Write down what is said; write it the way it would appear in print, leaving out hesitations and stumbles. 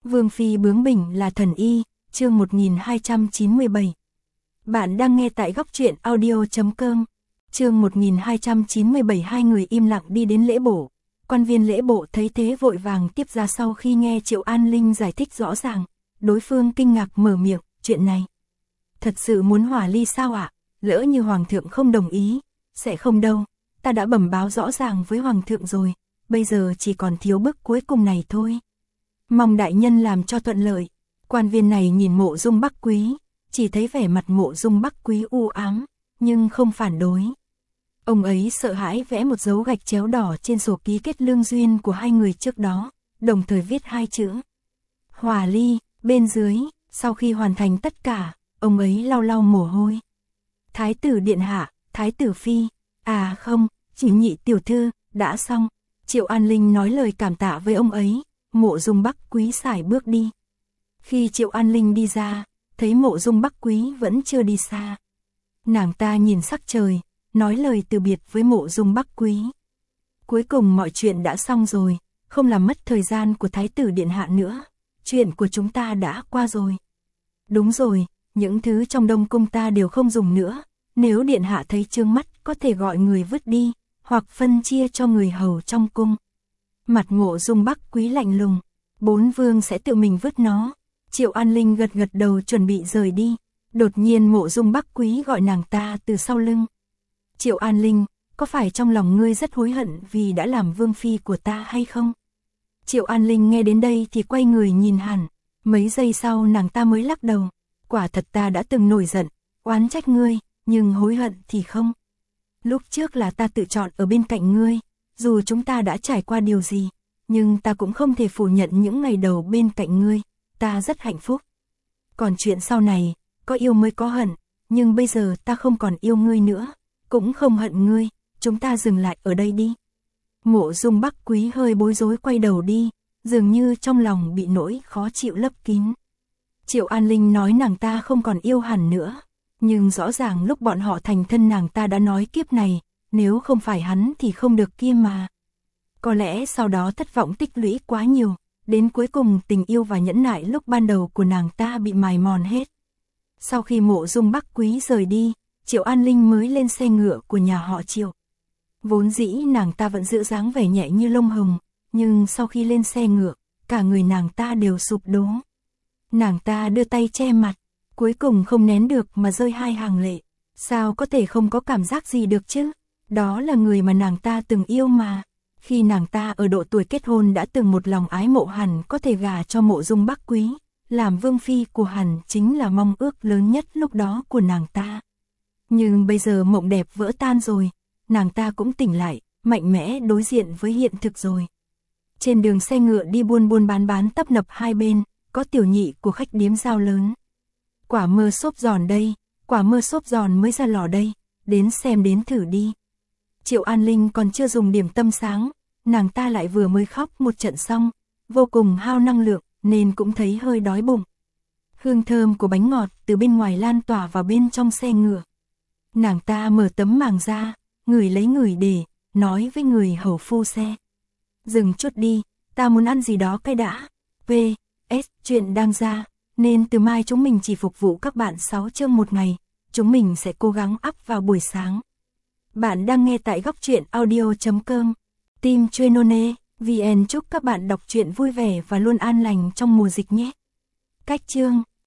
Vương phi bướng bỉnh là thần y, chương 1297. Bạn đang nghe tại góc truyện audio.com. Chương 1297. Hai người im lặng đi đến lễ bộ. Quan viên lễ bộ thấy thế vội vàng tiếp ra. Sau khi nghe Triệu An Linh giải thích rõ ràng, đối phương kinh ngạc mở miệng, chuyện này thật sự muốn hòa ly sao ạ? Lỡ như hoàng thượng không đồng ý, sẽ không đâu, ta đã bẩm báo rõ ràng với hoàng thượng rồi, bây giờ chỉ còn thiếu bước cuối cùng này thôi. Mong đại nhân làm cho thuận lợi. Quan viên này nhìn Mộ Dung Bắc Quý, chỉ thấy vẻ mặt Mộ Dung Bắc Quý u ám, nhưng không phản đối. Ông ấy sợ hãi vẽ một dấu gạch chéo đỏ trên sổ ký kết lương duyên của hai người trước đó, đồng thời viết hai chữ hòa ly bên dưới. Sau khi hoàn thành tất cả, ông ấy lau lau mồ hôi. Thái tử điện hạ, thái tử phi, à không, chỉ nhị tiểu thư, đã xong. Triệu An Linh nói lời cảm tạ với ông ấy. Mộ Dung Bắc Quý sải bước đi. Khi Triệu An Linh đi ra, thấy Mộ Dung Bắc Quý vẫn chưa đi xa. Nàng ta nhìn sắc trời, nói lời từ biệt với Mộ Dung Bắc Quý. Cuối cùng mọi chuyện đã xong rồi, không làm mất thời gian của thái tử điện hạ nữa. Chuyện của chúng ta đã qua rồi. Đúng rồi, những thứ trong Đông cung ta đều không dùng nữa. Nếu điện hạ thấy chướng mắt có thể gọi người vứt đi, hoặc phân chia cho người hầu trong cung. Mặt Mộ Dung Bắc Quý lạnh lùng, bốn vương sẽ tự mình vứt nó. Triệu An Linh gật gật đầu chuẩn bị rời đi. Đột nhiên Mộ Dung Bắc Quý gọi nàng ta từ sau lưng. Triệu An Linh, có phải trong lòng ngươi rất hối hận vì đã làm vương phi của ta hay không? Triệu An Linh nghe đến đây thì quay người nhìn hẳn. Mấy giây sau nàng ta mới lắc đầu. Quả thật ta đã từng nổi giận, oán trách ngươi, nhưng hối hận thì không. Lúc trước là ta tự chọn ở bên cạnh ngươi. Dù chúng ta đã trải qua điều gì, nhưng ta cũng không thể phủ nhận những ngày đầu bên cạnh ngươi, ta rất hạnh phúc. Còn chuyện sau này, có yêu mới có hận, nhưng bây giờ ta không còn yêu ngươi nữa, cũng không hận ngươi, chúng ta dừng lại ở đây đi. Mộ Dung Bắc Quý hơi bối rối quay đầu đi, dường như trong lòng bị nỗi khó chịu lấp kín. Triệu An Linh nói nàng ta không còn yêu hẳn nữa, nhưng rõ ràng lúc bọn họ thành thân nàng ta đã nói kiếp này, nếu không phải hắn thì không được kia mà. Có lẽ sau đó thất vọng tích lũy quá nhiều, đến cuối cùng tình yêu và nhẫn nại lúc ban đầu của nàng ta bị mài mòn hết. Sau khi Mộ Dung Bắc Quý rời đi, Triệu An Linh mới lên xe ngựa của nhà họ Triệu. Vốn dĩ nàng ta vẫn giữ dáng vẻ nhẹ như lông hồng, nhưng sau khi lên xe ngựa, cả người nàng ta đều sụp đổ. Nàng ta đưa tay che mặt, cuối cùng không nén được mà rơi hai hàng lệ. Sao có thể không có cảm giác gì được chứ? Đó là người mà nàng ta từng yêu mà. Khi nàng ta ở độ tuổi kết hôn đã từng một lòng ái mộ hẳn có thể gả cho Mộ Dung Bắc Quý. Làm vương phi của hẳn chính là mong ước lớn nhất lúc đó của nàng ta. Nhưng bây giờ mộng đẹp vỡ tan rồi. Nàng ta cũng tỉnh lại, mạnh mẽ đối diện với hiện thực rồi. Trên đường xe ngựa đi buôn buôn bán tấp nập hai bên, có tiểu nhị của khách điếm giao lớn. Quả mơ xốp giòn đây, quả mơ xốp giòn mới ra lò đây, đến xem đến thử đi. Triệu An Linh còn chưa dùng điểm tâm sáng, nàng ta lại vừa mới khóc một trận xong, vô cùng hao năng lượng nên cũng thấy hơi đói bụng. Hương thơm của bánh ngọt từ bên ngoài lan tỏa vào bên trong xe ngựa. Nàng ta mở tấm màng ra, ngửi lấy ngửi để, nói với người hầu phu xe. Dừng chút đi, ta muốn ăn gì đó cái đã. P.S. Chuyện đang ra, nên từ mai chúng mình chỉ phục vụ các bạn 6 chương một ngày, chúng mình sẽ cố gắng up vào buổi sáng. Bạn đang nghe tại góc truyện audio.com. Team Trenone VN chúc các bạn đọc truyện vui vẻ và luôn an lành trong mùa dịch nhé. Cách chương